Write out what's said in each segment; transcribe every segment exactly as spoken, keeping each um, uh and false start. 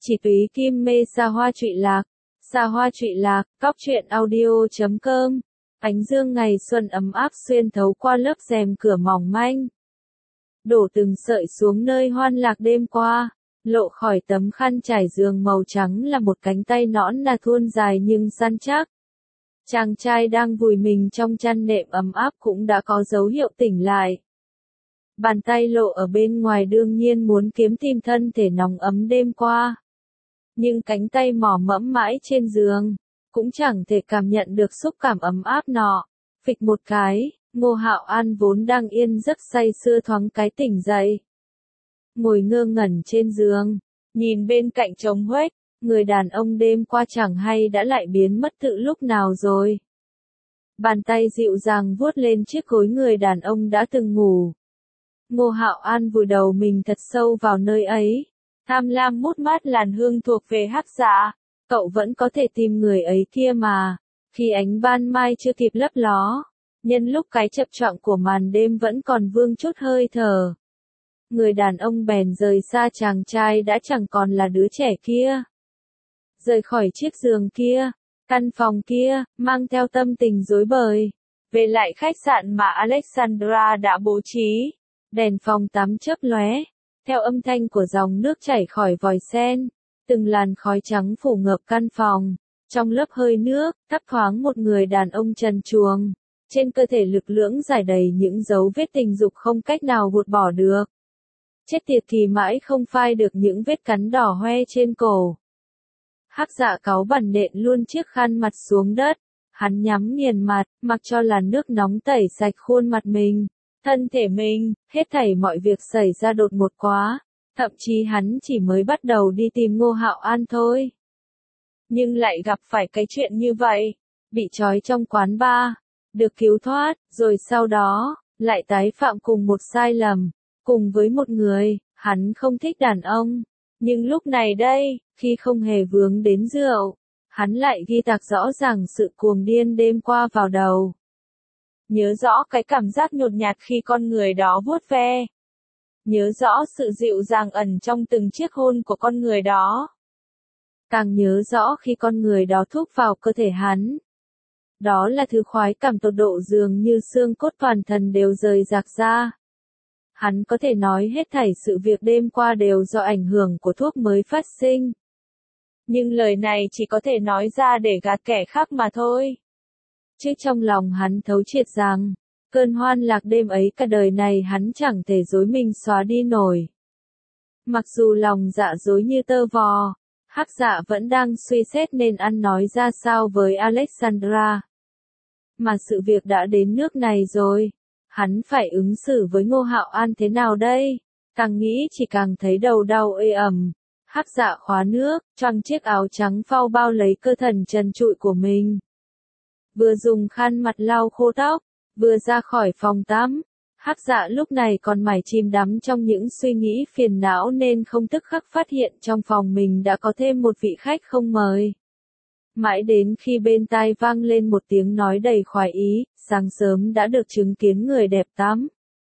Chỉ túy kim mê xa hoa trụy lạc, xa hoa trụy lạc, cóc truyện audio chấm com. Ánh dương ngày xuân ấm áp xuyên thấu qua lớp rèm cửa mỏng manh. Đổ từng sợi xuống nơi hoan lạc đêm qua, lộ khỏi tấm khăn trải giường màu trắng là một cánh tay nõn nà thuôn dài nhưng săn chắc. Chàng trai đang vùi mình trong chăn nệm ấm áp cũng đã có dấu hiệu tỉnh lại. Bàn tay lộ ở bên ngoài đương nhiên muốn kiếm tìm thân thể nóng ấm đêm qua. Nhưng cánh tay mỏ mẫm mãi trên giường, cũng chẳng thể cảm nhận được xúc cảm ấm áp nọ. Phịch một cái, Ngô Hạo An vốn đang yên giấc say sưa thoáng cái tỉnh dậy. Ngồi ngơ ngẩn trên giường, nhìn bên cạnh trống huếch, người đàn ông đêm qua chẳng hay đã lại biến mất từ lúc nào rồi. Bàn tay dịu dàng vuốt lên chiếc gối người đàn ông đã từng ngủ. Ngô Hạo An vùi đầu mình thật sâu vào nơi ấy. Tham lam mút mát làn hương thuộc về Hắc Dạ, cậu vẫn có thể tìm người ấy kia mà. Khi ánh ban mai chưa kịp lấp ló, nhân lúc cái chập choạng của màn đêm vẫn còn vương chút hơi thở, người đàn ông bèn rời xa chàng trai đã chẳng còn là đứa trẻ kia. Rời khỏi chiếc giường kia, căn phòng kia, mang theo tâm tình rối bời, về lại khách sạn mà Alexandra đã bố trí. Đèn phòng tắm chớp lóe, theo âm thanh của dòng nước chảy khỏi vòi sen, từng làn khói trắng phủ ngập căn phòng. Trong lớp hơi nước, thấp thoáng một người đàn ông trần truồng, trên cơ thể lực lưỡng rải đầy những dấu vết tình dục không cách nào gột bỏ được. Chết tiệt kỳ mãi không phai được những vết cắn đỏ hoe trên cổ. Hắc Dạ cáu bẩn nện luôn chiếc khăn mặt xuống đất, hắn nhắm nghiền mặt, mặc cho làn nước nóng tẩy sạch khuôn mặt mình, thân thể mình, hết thảy mọi việc xảy ra đột ngột quá, thậm chí hắn chỉ mới bắt đầu đi tìm Ngô Hạo An thôi. Nhưng lại gặp phải cái chuyện như vậy, bị trói trong quán bar, được cứu thoát, rồi sau đó, lại tái phạm cùng một sai lầm, cùng với một người, hắn không thích đàn ông. Nhưng lúc này đây, khi không hề vướng đến rượu, hắn lại ghi tạc rõ ràng sự cuồng điên đêm qua vào đầu. Nhớ rõ cái cảm giác nhột nhạt khi con người đó vuốt ve. Nhớ rõ sự dịu dàng ẩn trong từng chiếc hôn của con người đó. Càng nhớ rõ khi con người đó thúc vào cơ thể hắn. Đó là thứ khoái cảm tột độ dường như xương cốt toàn thân đều rời rạc ra. Hắn có thể nói hết thảy sự việc đêm qua đều do ảnh hưởng của thuốc mới phát sinh. Nhưng lời này chỉ có thể nói ra để gạt kẻ khác mà thôi. Chứ trong lòng hắn thấu triệt rằng, cơn hoan lạc đêm ấy cả đời này hắn chẳng thể dối mình xóa đi nổi. Mặc dù lòng dạ dối như tơ vò, Hắc Dạ vẫn đang suy xét nên ăn nói ra sao với Alexandra. Mà sự việc đã đến nước này rồi, hắn phải ứng xử với Ngô Hạo An thế nào đây? Càng nghĩ chỉ càng thấy đầu đau ê ẩm. Hắc Dạ khóa nước, choàng chiếc áo trắng phao bao lấy cơ thần trần trụi của mình. Vừa dùng khăn mặt lau khô tóc, vừa ra khỏi phòng tắm. Hắc Dạ lúc này còn mải chìm đắm trong những suy nghĩ phiền não nên không tức khắc phát hiện trong phòng mình đã có thêm một vị khách không mời. Mãi đến khi bên tai vang lên một tiếng nói đầy khoái ý, sáng sớm đã được chứng kiến người đẹp tắm.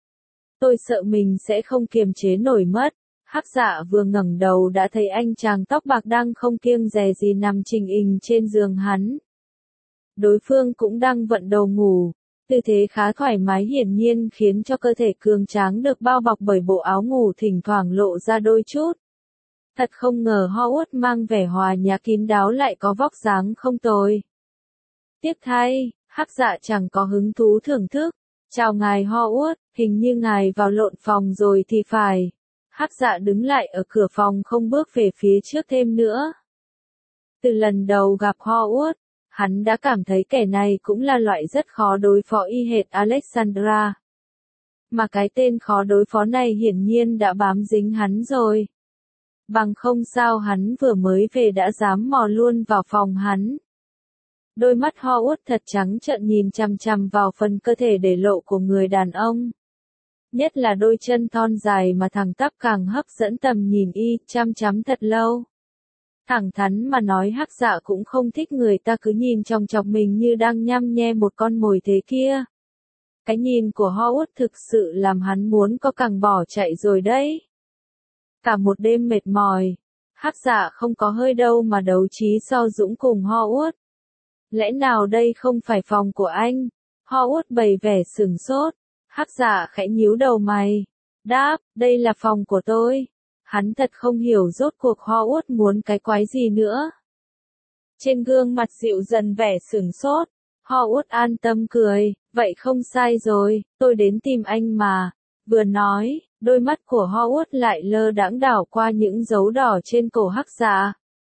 Tôi sợ mình sẽ không kiềm chế nổi mất. Hắc Dạ vừa ngẩng đầu đã thấy anh chàng tóc bạc đang không kiêng dè gì nằm trình hình trên giường hắn. Đối phương cũng đang vận đầu ngủ, tư thế khá thoải mái hiển nhiên khiến cho cơ thể cường tráng được bao bọc bởi bộ áo ngủ thỉnh thoảng lộ ra đôi chút. Thật không ngờ Howard mang vẻ hòa nhã kín đáo lại có vóc dáng không tồi. Tiếc thay, Hắc Dạ chẳng có hứng thú thưởng thức. Chào ngài Howard, hình như ngài vào lộn phòng rồi thì phải. Hắc Dạ đứng lại ở cửa phòng không bước về phía trước thêm nữa. Từ lần đầu gặp Howard, hắn đã cảm thấy kẻ này cũng là loại rất khó đối phó y hệt Alexandra. Mà cái tên khó đối phó này hiển nhiên đã bám dính hắn rồi. Bằng không sao hắn vừa mới về đã dám mò luôn vào phòng hắn. Đôi mắt Howard thật trắng trợn nhìn chằm chằm vào phần cơ thể để lộ của người đàn ông. Nhất là đôi chân thon dài mà thẳng tắp càng hấp dẫn tầm nhìn y, chăm chăm thật lâu. Thẳng thắn mà nói Hắc Dạ cũng không thích người ta cứ nhìn chòng chọc mình như đang nhăm nhe một con mồi thế kia. Cái nhìn của Howard thực sự làm hắn muốn có càng bỏ chạy rồi đấy. Cả một đêm mệt mỏi, Hắc Dạ không có hơi đâu mà đấu trí so dũng cùng Ho Uất. Lẽ nào đây không phải phòng của anh? Ho Uất bày vẻ sửng sốt. Hắc Dạ khẽ nhíu đầu mày. Đáp, đây là phòng của tôi. Hắn thật không hiểu rốt cuộc Ho Uất muốn cái quái gì nữa. Trên gương mặt dịu dần vẻ sửng sốt. Ho Uất an tâm cười, vậy không sai rồi, tôi đến tìm anh mà. Vừa nói, đôi mắt của Ho Uất lại lơ đãng đảo qua những dấu đỏ trên cổ Hắc Dạ.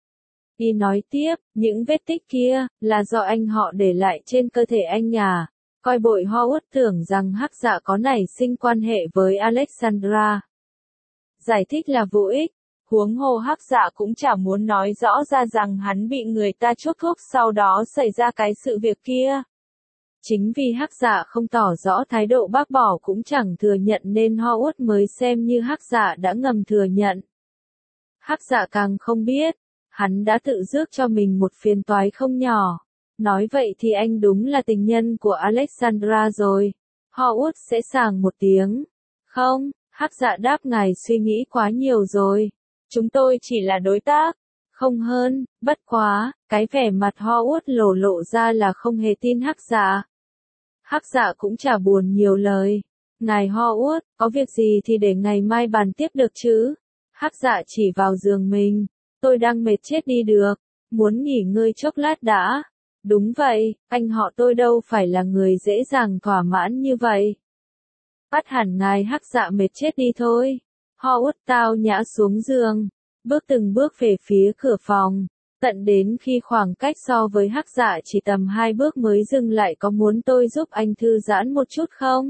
Y nói tiếp, những vết tích kia, là do anh họ để lại trên cơ thể anh à. Coi bội Ho Uất tưởng rằng Hắc Dạ có nảy sinh quan hệ với Alexandra. Giải thích là vô ích, huống hồ Hắc Dạ cũng chả muốn nói rõ ra rằng hắn bị người ta chuốc thuốc sau đó xảy ra cái sự việc kia. Chính vì Hắc Dạ không tỏ rõ thái độ bác bỏ cũng chẳng thừa nhận nên Ho Uất mới xem như Hắc Dạ đã ngầm thừa nhận. Hắc Dạ càng không biết, hắn đã tự rước cho mình một phiền toái không nhỏ. Nói vậy thì anh đúng là tình nhân của Alexandra rồi. Ho Uất sẽ sảng một tiếng. Không, Hắc Dạ đáp, ngài suy nghĩ quá nhiều rồi. Chúng tôi chỉ là đối tác. Không hơn, bất quá, cái vẻ mặt Ho Uất lộ lộ ra là không hề tin Hắc Dạ. Hắc Dạ cũng chả buồn nhiều lời. Ngài Ho Uất, có việc gì thì để ngày mai bàn tiếp được chứ? Hắc Dạ chỉ vào giường mình. Tôi đang mệt chết đi được. Muốn nghỉ ngơi chốc lát đã. Đúng vậy, anh họ tôi đâu phải là người dễ dàng thỏa mãn như vậy. Bắt hẳn ngài Hắc Dạ mệt chết đi thôi. Ho Uất tao nhã xuống giường, bước từng bước về phía cửa phòng, tận đến khi khoảng cách so với Hắc Dạ chỉ tầm hai bước mới dừng lại. Có muốn tôi giúp anh thư giãn một chút không?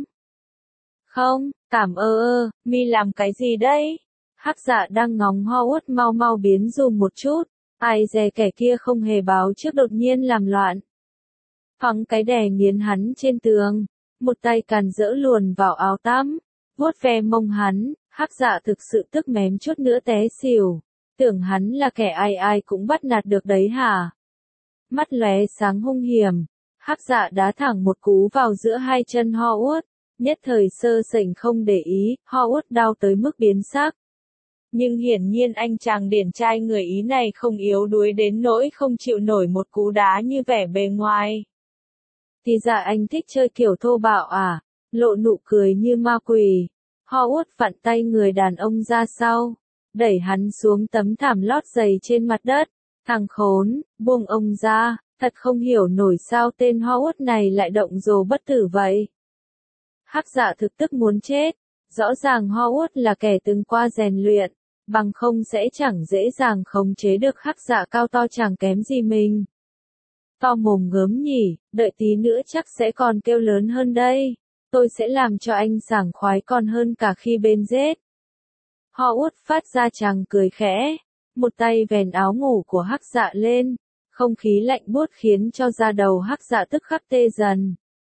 Không, cảm ơ ơ, mi làm cái gì đấy? Hắc Dạ đang ngóng Ho Uất mau mau biến dùm một chút. Ai dè kẻ kia không hề báo trước đột nhiên làm loạn. Phóng cái đè nghiến hắn trên tường, một tay càn rỡ luồn vào áo tắm, vuốt ve mông hắn. Hắc Dạ thực sự tức mém chút nữa té xỉu. Tưởng hắn là kẻ ai ai cũng bắt nạt được đấy hả? Mắt lóe sáng hung hiểm, Hắc Dạ đá thẳng một cú vào giữa hai chân Ho Uất, nhất thời sơ sẩy không để ý, Ho Uất đau tới mức biến sắc. Nhưng hiển nhiên anh chàng điển trai người Ý này không yếu đuối đến nỗi không chịu nổi một cú đá như vẻ bề ngoài. Thì ra anh thích chơi kiểu thô bạo à? Lộ nụ cười như ma quỷ. Ho Uất vặn tay người đàn ông ra sau, đẩy hắn xuống tấm thảm lót dày trên mặt đất. Thằng khốn, buông ông ra, thật không hiểu nổi sao tên Ho Uất này lại động rồ bất tử vậy. Hắc Dạ thực tức muốn chết, rõ ràng Ho Uất là kẻ từng qua rèn luyện, bằng không sẽ chẳng dễ dàng khống chế được Hắc Dạ cao to chẳng kém gì mình. To mồm gớm nhỉ, đợi tí nữa chắc sẽ còn kêu lớn hơn đây. Tôi sẽ làm cho anh sảng khoái còn hơn cả khi bên rết. Ho Uất phát ra chàng cười khẽ, một tay vèn áo ngủ của Hắc Dạ lên, không khí lạnh buốt khiến cho da đầu Hắc Dạ tức khắc tê dần.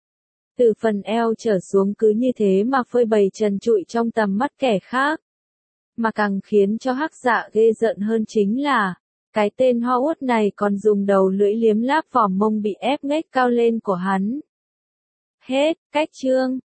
Từ phần eo trở xuống cứ như thế mà phơi bày trần trụi trong tầm mắt kẻ khác. Mà càng khiến cho Hắc Dạ ghê giận hơn chính là, cái tên Ho Uất này còn dùng đầu lưỡi liếm láp vòm mông bị ép ngếch cao lên của hắn. Hết, cách chương.